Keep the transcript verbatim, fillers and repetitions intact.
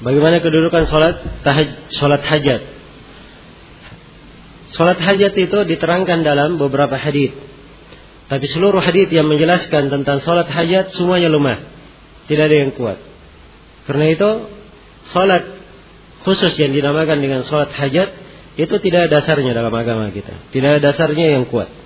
Bagaimana kedudukan sholat tahaj, sholat hajat? Sholat hajat itu diterangkan dalam beberapa hadits. Tapi seluruh hadits yang menjelaskan tentang sholat hajat semuanya lemah, tidak ada yang kuat. Karena itu sholat khusus yang dinamakan dengan sholat hajat itu tidak ada dasarnya dalam agama kita, tidak ada dasarnya yang kuat.